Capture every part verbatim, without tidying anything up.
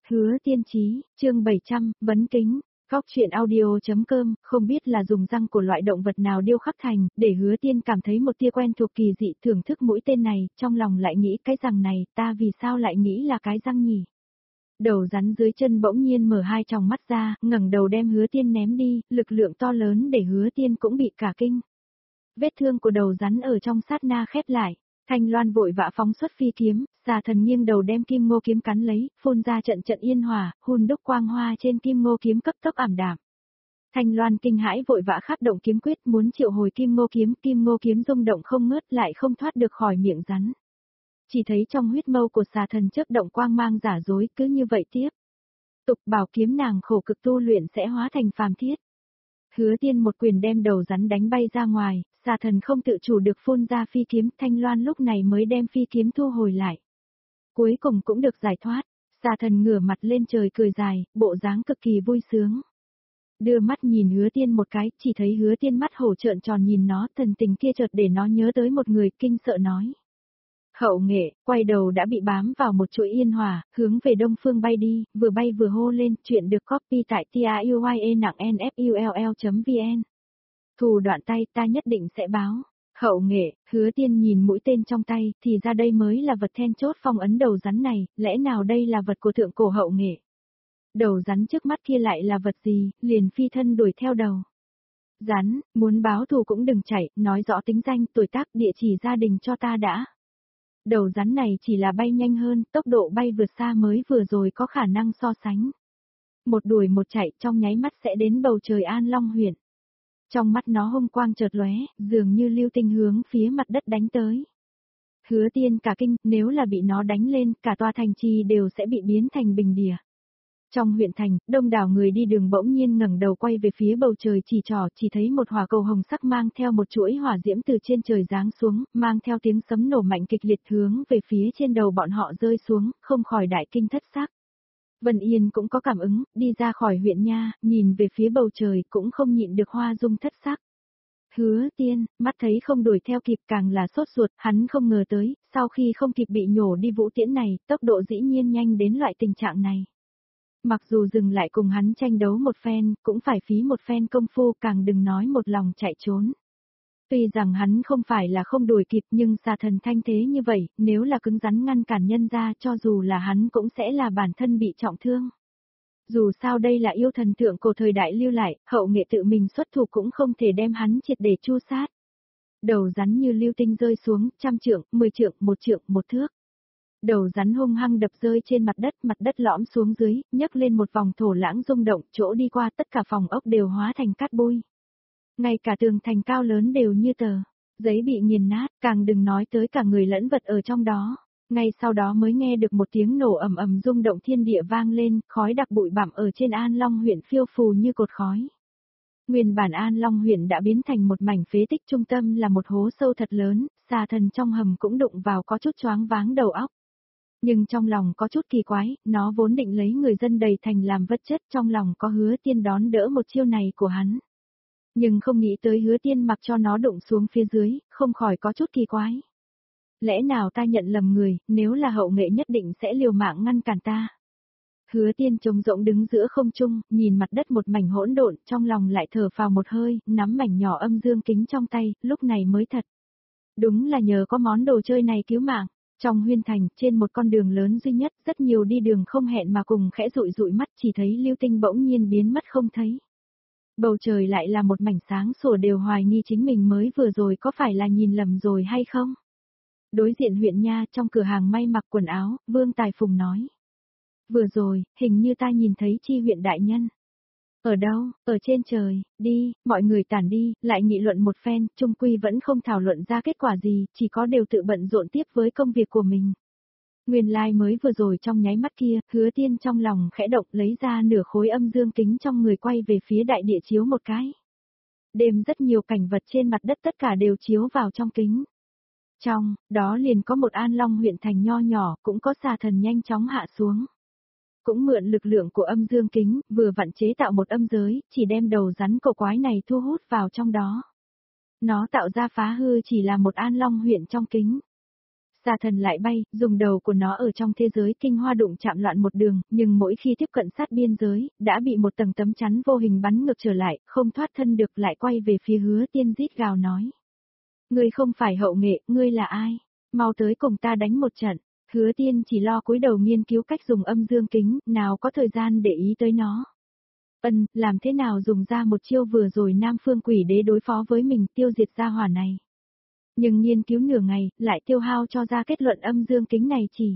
Hứa Tiên Chí, chương bảy trăm, vấn kính. Góc truyện audio.com, không biết là dùng răng của loại động vật nào điêu khắc thành, để Hứa Tiên cảm thấy một tia quen thuộc kỳ dị, thưởng thức mũi tên này, trong lòng lại nghĩ cái răng này, ta vì sao lại nghĩ là cái răng nhỉ? Đầu rắn dưới chân bỗng nhiên mở hai tròng mắt ra, ngẩng đầu đem Hứa Tiên ném đi, lực lượng to lớn để Hứa Tiên cũng bị cả kinh. Vết thương của đầu rắn ở trong sát na khép lại. Thanh Loan vội vã phóng xuất phi kiếm, xà thần nghiêng đầu đem kim ngô kiếm cắn lấy, phun ra trận trận yên hỏa, hun đúc quang hoa trên kim ngô kiếm cấp tốc ảm đạm. Thanh Loan kinh hãi vội vã khắc động kiếm quyết muốn triệu hồi kim ngô kiếm, kim ngô kiếm rung động không ngớt lại không thoát được khỏi miệng rắn. Chỉ thấy trong huyết mâu của xà thần chớp động quang mang giả dối, cứ như vậy tiếp. Tục bảo kiếm nàng khổ cực tu luyện sẽ hóa thành phàm thiết. Hứa Tiên một quyền đem đầu rắn đánh bay ra ngoài, xà thần không tự chủ được phun ra phi kiếm, Thanh Loan lúc này mới đem phi kiếm thu hồi lại. Cuối cùng cũng được giải thoát, xà thần ngửa mặt lên trời cười dài, bộ dáng cực kỳ vui sướng. Đưa mắt nhìn Hứa Tiên một cái, chỉ thấy Hứa Tiên mắt hổ trợn tròn nhìn nó, thần tình kia chợt để nó nhớ tới một người, kinh sợ nói. Hậu Nghệ, quay đầu đã bị bám vào một chuỗi yên hỏa, hướng về đông phương bay đi, vừa bay vừa hô lên, chuyện được copy tại tiuye nặng nfull chấm vn. Thù đoạn tay ta nhất định sẽ báo. Hậu Nghệ, Hứa Tiên nhìn mũi tên trong tay, thì ra đây mới là vật then chốt phong ấn đầu rắn này, lẽ nào đây là vật của thượng cổ Hậu Nghệ? Đầu rắn trước mắt kia lại là vật gì, liền phi thân đuổi theo đầu. Rắn, muốn báo thù cũng đừng chạy, nói rõ tính danh, tuổi tác, địa chỉ gia đình cho ta đã. Đầu rắn này chỉ là bay nhanh hơn, tốc độ bay vượt xa mới vừa rồi có khả năng so sánh. Một đuổi một chạy trong nháy mắt sẽ đến bầu trời An Long huyện. Trong mắt nó hung quang chợt lóe, dường như lưu tinh hướng phía mặt đất đánh tới. Hứa Tiên cả kinh, nếu là bị nó đánh lên, cả tòa thành trì đều sẽ bị biến thành bình địa. Trong huyện thành, đông đảo người đi đường bỗng nhiên ngẩng đầu quay về phía bầu trời chỉ trỏ, chỉ thấy một hỏa cầu hồng sắc mang theo một chuỗi hỏa diễm từ trên trời giáng xuống, mang theo tiếng sấm nổ mạnh kịch liệt hướng về phía trên đầu bọn họ rơi xuống, không khỏi đại kinh thất sắc. Vân Yên cũng có cảm ứng, đi ra khỏi huyện nha, nhìn về phía bầu trời cũng không nhịn được hoa dung thất sắc. Hứa Tiên, mắt thấy không đuổi theo kịp càng là sốt ruột, hắn không ngờ tới, sau khi không kịp bị nhổ đi vũ tiễn này, tốc độ dĩ nhiên nhanh đến loại tình trạng này. Mặc dù dừng lại cùng hắn tranh đấu một phen, cũng phải phí một phen công phu, càng đừng nói một lòng chạy trốn. Tuy rằng hắn không phải là không đuổi kịp nhưng xà thần thanh thế như vậy, nếu là cứng rắn ngăn cản nhân ra cho dù là hắn cũng sẽ là bản thân bị trọng thương. Dù sao đây là yêu thần thượng cổ thời đại lưu lại, Hậu Nghệ tự mình xuất thủ cũng không thể đem hắn triệt để chu sát. Đầu rắn như lưu tinh rơi xuống, trăm trượng, mười trượng, một trượng, một thước. Đầu rắn hung hăng đập rơi trên mặt đất, mặt đất lõm xuống dưới, nhấc lên một vòng thổ lãng rung động, chỗ đi qua tất cả phòng ốc đều hóa thành cát bụi. Ngay cả tường thành cao lớn đều như tờ, giấy bị nghiền nát, càng đừng nói tới cả người lẫn vật ở trong đó. Ngay sau đó mới nghe được một tiếng nổ ầm ầm rung động thiên địa vang lên, khói đặc bụi bặm ở trên An Long huyện phiêu phù như cột khói. Nguyên bản An Long huyện đã biến thành một mảnh phế tích, trung tâm là một hố sâu thật lớn, xà thần trong hầm cũng đụng vào có chút choáng váng đầu óc. Nhưng trong lòng có chút kỳ quái, nó vốn định lấy người dân đầy thành làm vật chất, trong lòng có Hứa Tiên đón đỡ một chiêu này của hắn. Nhưng không nghĩ tới Hứa Tiên mặc cho nó đụng xuống phía dưới, không khỏi có chút kỳ quái. Lẽ nào ta nhận lầm người, nếu là Hậu Nghệ nhất định sẽ liều mạng ngăn cản ta. Hứa Tiên trống rỗng đứng giữa không trung, nhìn mặt đất một mảnh hỗn độn, trong lòng lại thở phào một hơi, nắm mảnh nhỏ âm dương kính trong tay, lúc này mới thật. Đúng là nhờ có món đồ chơi này cứu mạng. Trong huyên thành, trên một con đường lớn duy nhất, rất nhiều đi đường không hẹn mà cùng khẽ dụi dụi mắt, chỉ thấy lưu tinh bỗng nhiên biến mất không thấy. Bầu trời lại là một mảnh sáng sủa, đều hoài nghi chính mình mới vừa rồi có phải là nhìn lầm rồi hay không. Đối diện huyện nha, trong cửa hàng may mặc quần áo, Vương Tài Phùng nói. Vừa rồi, hình như ta nhìn thấy Chi huyện đại nhân. Ở đâu, ở trên trời, đi, mọi người tản đi, lại nghị luận một phen, chung quy vẫn không thảo luận ra kết quả gì, chỉ có đều tự bận rộn tiếp với công việc của mình. Nguyên lai like mới vừa rồi trong nháy mắt kia, Hứa Tiên trong lòng khẽ động lấy ra nửa khối âm dương kính trong người quay về phía đại địa chiếu một cái. Đêm rất nhiều cảnh vật trên mặt đất tất cả đều chiếu vào trong kính. Trong, đó liền có một An Long huyện thành nho nhỏ, cũng có xà thần nhanh chóng hạ xuống. Cũng mượn lực lượng của âm dương kính, vừa vặn chế tạo một âm giới, chỉ đem đầu rắn cổ quái này thu hút vào trong đó. Nó tạo ra phá hư chỉ là một An Long huyện trong kính. Xà thần lại bay, dùng đầu của nó ở trong thế giới kinh hoa đụng chạm loạn một đường, nhưng mỗi khi tiếp cận sát biên giới, đã bị một tầng tấm chắn vô hình bắn ngược trở lại, không thoát thân được, lại quay về phía Hứa Tiên rít gào nói. Ngươi không phải Hậu Nghệ, ngươi là ai? Mau tới cùng ta đánh một trận. Hứa Tiên chỉ lo cúi đầu nghiên cứu cách dùng âm dương kính, nào có thời gian để ý tới nó. Ân, làm thế nào dùng ra một chiêu vừa rồi Nam Phương Quỷ Đế đối phó với mình, tiêu diệt ra hỏa này. Nhưng nghiên cứu nửa ngày, lại tiêu hao cho ra kết luận âm dương kính này chỉ.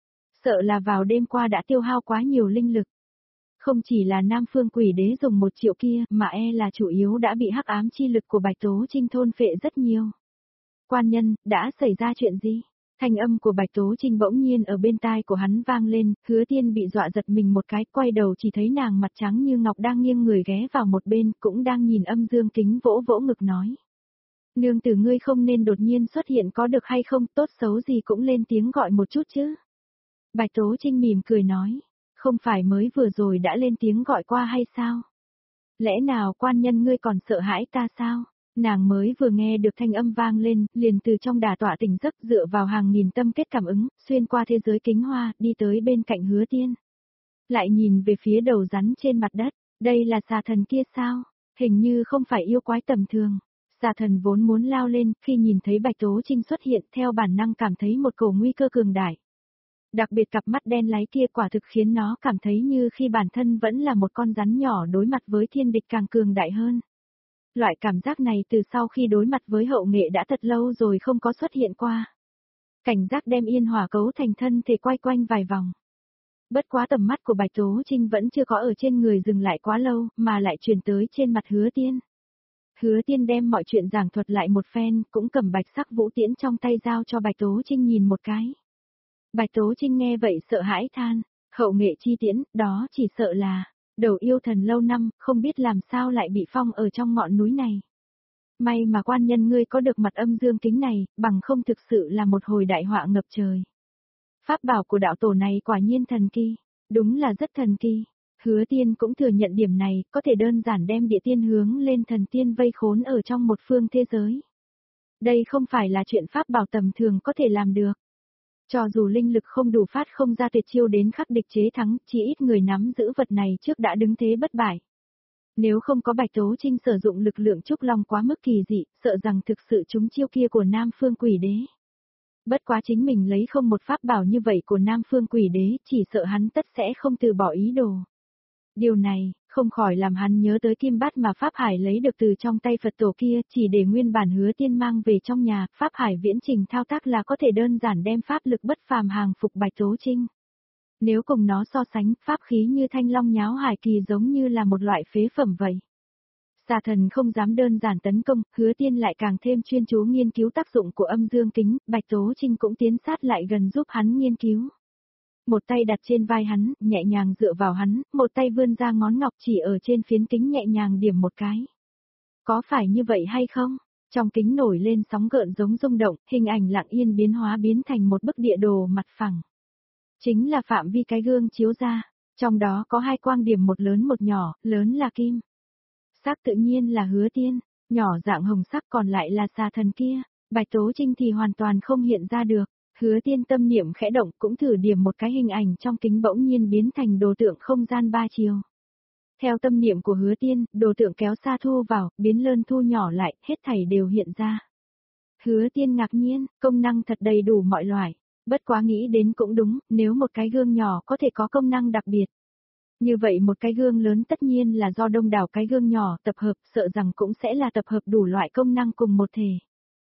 Sợ là vào đêm qua đã tiêu hao quá nhiều linh lực. Không chỉ là Nam Phương Quỷ Đế dùng một triệu kia, mà e là chủ yếu đã bị hắc ám chi lực của Bạch Tố Trinh thôn phệ rất nhiều. Quan nhân, đã xảy ra chuyện gì? Thanh âm của Bạch Tố Trinh bỗng nhiên ở bên tai của hắn vang lên, Hứa Tiên bị dọa giật mình một cái, quay đầu chỉ thấy nàng mặt trắng như ngọc đang nghiêng người ghé vào một bên, cũng đang nhìn âm dương kính vỗ vỗ ngực nói. Nương tử ngươi không nên đột nhiên xuất hiện có được hay không, tốt xấu gì cũng lên tiếng gọi một chút chứ. Bạch Tố Trinh mỉm cười nói, không phải mới vừa rồi đã lên tiếng gọi qua hay sao? Lẽ nào quan nhân ngươi còn sợ hãi ta sao? Nàng mới vừa nghe được thanh âm vang lên, liền từ trong đà tọa tỉnh giấc dựa vào hàng nghìn tâm kết cảm ứng, xuyên qua thế giới kính hoa, đi tới bên cạnh Hứa Tiên. Lại nhìn về phía đầu rắn trên mặt đất, đây là xà thần kia sao? Hình như không phải yêu quái tầm thường. Xà thần vốn muốn lao lên, khi nhìn thấy Bạch Tố Trinh xuất hiện theo bản năng cảm thấy một cổ nguy cơ cường đại. Đặc biệt cặp mắt đen láy kia quả thực khiến nó cảm thấy như khi bản thân vẫn là một con rắn nhỏ đối mặt với thiên địch càng cường đại hơn. Loại cảm giác này từ sau khi đối mặt với Hậu Nghệ đã thật lâu rồi không có xuất hiện qua. Cảnh giác đem yên hỏa cấu thành thân thể quay quanh vài vòng. Bất quá tầm mắt của Bạch Tố Trinh vẫn chưa có ở trên người dừng lại quá lâu, mà lại truyền tới trên mặt Hứa Tiên. Hứa Tiên đem mọi chuyện giảng thuật lại một phen, cũng cầm bạch sắc vũ tiễn trong tay giao cho Bạch Tố Trinh nhìn một cái. Bạch Tố Trinh nghe vậy sợ hãi than, Hậu Nghệ chi tiễn, đó chỉ sợ là, đầu yêu thần lâu năm, không biết làm sao lại bị phong ở trong ngọn núi này. May mà quan nhân ngươi có được mặt âm dương kính này, bằng không thực sự là một hồi đại họa ngập trời. Pháp bảo của đạo tổ này quả nhiên thần kỳ, đúng là rất thần kỳ. Hứa Tiên cũng thừa nhận điểm này, có thể đơn giản đem địa tiên hướng lên thần tiên vây khốn ở trong một phương thế giới. Đây không phải là chuyện pháp bảo tầm thường có thể làm được. Cho dù linh lực không đủ phát không ra tuyệt chiêu đến khắc địch chế thắng, chỉ ít người nắm giữ vật này trước đã đứng thế bất bại. Nếu không có Bạch Tố Trinh sử dụng lực lượng trúc long quá mức kỳ dị, sợ rằng thực sự trúng chiêu kia của Nam Phương Quỷ Đế. Bất quá chính mình lấy không một pháp bảo như vậy của Nam Phương Quỷ Đế, chỉ sợ hắn tất sẽ không từ bỏ ý đồ. Điều này, không khỏi làm hắn nhớ tới kim bát mà Pháp Hải lấy được từ trong tay Phật tổ kia, chỉ để nguyên bản Hứa Tiên mang về trong nhà, Pháp Hải viễn trình thao tác là có thể đơn giản đem pháp lực bất phàm hàng phục Bạch Tố Trinh. Nếu cùng nó so sánh, pháp khí như thanh long nháo hải kỳ giống như là một loại phế phẩm vậy. Xà thần không dám đơn giản tấn công, Hứa Tiên lại càng thêm chuyên chú nghiên cứu tác dụng của âm dương kính, Bạch Tố Trinh cũng tiến sát lại gần giúp hắn nghiên cứu. Một tay đặt trên vai hắn, nhẹ nhàng dựa vào hắn, một tay vươn ra ngón ngọc chỉ ở trên phiến kính nhẹ nhàng điểm một cái. Có phải như vậy hay không? Trong kính nổi lên sóng gợn giống rung động, hình ảnh lặng yên biến hóa biến thành một bức địa đồ mặt phẳng. Chính là phạm vi cái gương chiếu ra, trong đó có hai quang điểm một lớn một nhỏ, lớn là kim. Sắc tự nhiên là Hứa Tiên, nhỏ dạng hồng sắc còn lại là xà thần kia, Bạch Tố Trinh thì hoàn toàn không hiện ra được. Hứa Tiên tâm niệm khẽ động cũng thử điểm một cái hình ảnh trong kính bỗng nhiên biến thành đồ tượng không gian ba chiều. Theo tâm niệm của Hứa Tiên, đồ tượng kéo xa thu vào, biến lớn thu nhỏ lại, hết thảy đều hiện ra. Hứa Tiên ngạc nhiên, công năng thật đầy đủ mọi loại. Bất quá nghĩ đến cũng đúng, nếu một cái gương nhỏ có thể có công năng đặc biệt. Như vậy một cái gương lớn tất nhiên là do đông đảo cái gương nhỏ tập hợp, sợ rằng cũng sẽ là tập hợp đủ loại công năng cùng một thể.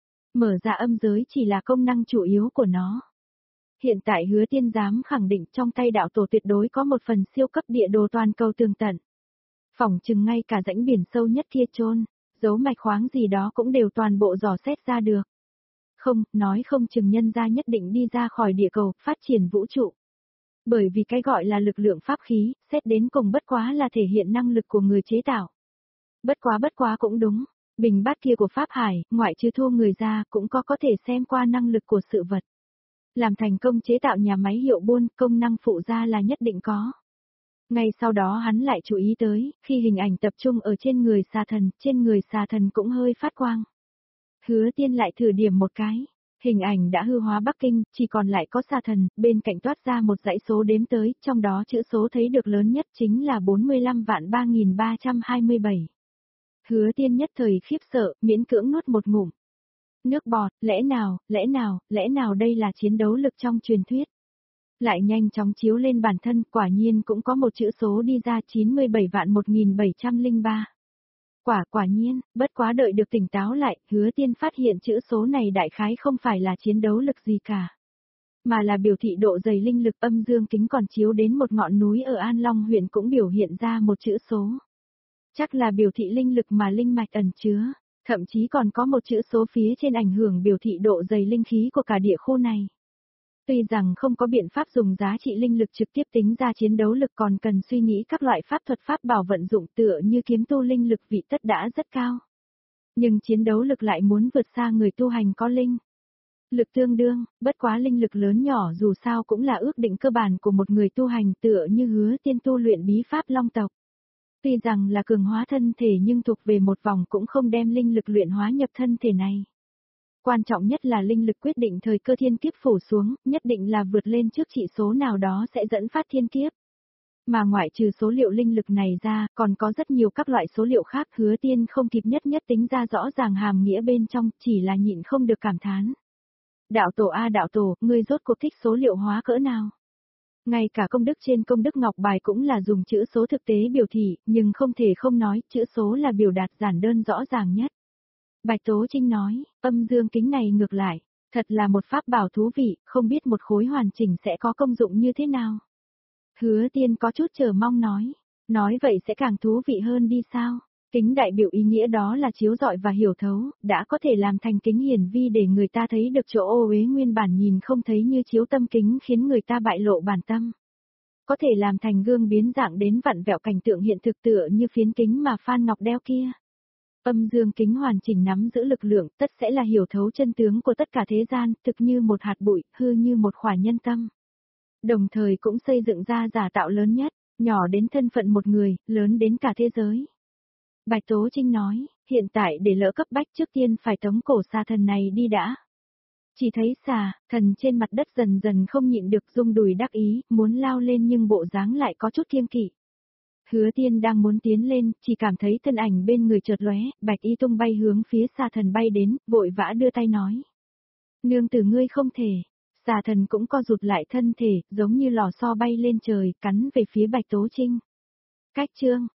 Mở ra âm giới chỉ là công năng chủ yếu của nó. Hiện tại Hứa Tiên dám khẳng định trong tay đạo tổ tuyệt đối có một phần siêu cấp địa đồ toàn cầu tường tận. Phỏng chừng ngay cả rãnh biển sâu nhất kia chôn, dấu mạch khoáng gì đó cũng đều toàn bộ dò xét ra được. Không, nói không chừng nhân gia nhất định đi ra khỏi địa cầu, phát triển vũ trụ. Bởi vì cái gọi là lực lượng pháp khí, xét đến cùng bất quá là thể hiện năng lực của người chế tạo. Bất quá bất quá cũng đúng. Bình bát kia của Pháp Hải, ngoại trừ thua người ra, cũng có có thể xem qua năng lực của sự vật. Làm thành công chế tạo nhà máy hiệu buôn, công năng phụ ra là nhất định có. Ngay sau đó hắn lại chú ý tới, khi hình ảnh tập trung ở trên người xà thần, trên người xà thần cũng hơi phát quang. Hứa Tiên lại thử điểm một cái. Hình ảnh đã hư hóa Bắc Kinh, chỉ còn lại có Sa Thần, bên cạnh toát ra một dãy số đếm tới, trong đó chữ số thấy được lớn nhất chính là bốn mươi lăm vạn ba nghìn ba trăm hai mươi bảy. Hứa Tiên nhất thời khiếp sợ, miễn cưỡng nuốt một ngụm nước bọt, lẽ nào, lẽ nào, lẽ nào đây là chiến đấu lực trong truyền thuyết. Lại nhanh chóng chiếu lên bản thân, quả nhiên cũng có một chữ số đi ra chín mươi bảy vạn một nghìn bảy trăm lẻ ba. Quả quả nhiên, bất quá đợi được tỉnh táo lại, Hứa Tiên phát hiện chữ số này đại khái không phải là chiến đấu lực gì cả, mà là biểu thị độ dày linh lực. Âm dương kính còn chiếu đến một ngọn núi ở An Long huyện cũng biểu hiện ra một chữ số. Chắc là biểu thị linh lực mà linh mạch ẩn chứa, thậm chí còn có một chữ số phía trên ảnh hưởng biểu thị độ dày linh khí của cả địa khu này. Tuy rằng không có biện pháp dùng giá trị linh lực trực tiếp tính ra chiến đấu lực, còn cần suy nghĩ các loại pháp thuật pháp bảo vận dụng tựa như kiếm tu linh lực vị tất đã rất cao. Nhưng chiến đấu lực lại muốn vượt xa người tu hành có linh lực tương đương, bất quá linh lực lớn nhỏ dù sao cũng là ước định cơ bản của một người tu hành, tựa như Hứa Tiên tu luyện bí pháp Long tộc. Tuy rằng là cường hóa thân thể nhưng thuộc về một vòng cũng không đem linh lực luyện hóa nhập thân thể này. Quan trọng nhất là linh lực quyết định thời cơ thiên kiếp phủ xuống, nhất định là vượt lên trước chỉ số nào đó sẽ dẫn phát thiên kiếp. Mà ngoại trừ số liệu linh lực này ra, còn có rất nhiều các loại số liệu khác. Hứa Tiên không kịp nhất nhất tính ra rõ ràng hàm nghĩa bên trong, chỉ là nhịn không được cảm thán. Đạo tổ a đạo tổ, ngươi rốt cuộc thích số liệu hóa cỡ nào? Ngay cả công đức trên công đức ngọc bài cũng là dùng chữ số thực tế biểu thị, nhưng không thể không nói, chữ số là biểu đạt giản đơn rõ ràng nhất. Bạch Tố Trinh nói, âm dương kính này ngược lại, thật là một pháp bảo thú vị, không biết một khối hoàn chỉnh sẽ có công dụng như thế nào. Hứa Tiên có chút chờ mong nói, nói vậy sẽ càng thú vị hơn đi sao? Kính đại biểu ý nghĩa đó là chiếu rọi và hiểu thấu, đã có thể làm thành kính hiển vi để người ta thấy được chỗ ô uế nguyên bản nhìn không thấy như chiếu tâm kính khiến người ta bại lộ bản tâm. Có thể làm thành gương biến dạng đến vặn vẹo cảnh tượng hiện thực tựa như phiến kính mà Phan Ngọc đeo kia. Âm dương kính hoàn chỉnh nắm giữ lực lượng, tất sẽ là hiểu thấu chân tướng của tất cả thế gian, thực như một hạt bụi, hư như một khỏa nhân tâm. Đồng thời cũng xây dựng ra giả tạo lớn nhất, nhỏ đến thân phận một người, lớn đến cả thế giới. Bạch Tố Trinh nói, hiện tại để lỡ cấp bách trước tiên phải tống cổ Sa Thần này đi đã. Chỉ thấy xà, thần trên mặt đất dần dần không nhịn được rung đùi đắc ý, muốn lao lên nhưng bộ dáng lại có chút kiêng kỵ. Hứa Tiên đang muốn tiến lên, chỉ cảm thấy thân ảnh bên người chợt lóe, Bạch Y tung bay hướng phía Sa Thần bay đến, vội vã đưa tay nói. Nương tử ngươi không thể. Sa Thần cũng co rụt lại thân thể, giống như lò xo bay lên trời, cắn về phía Bạch Tố Trinh. Cách chương.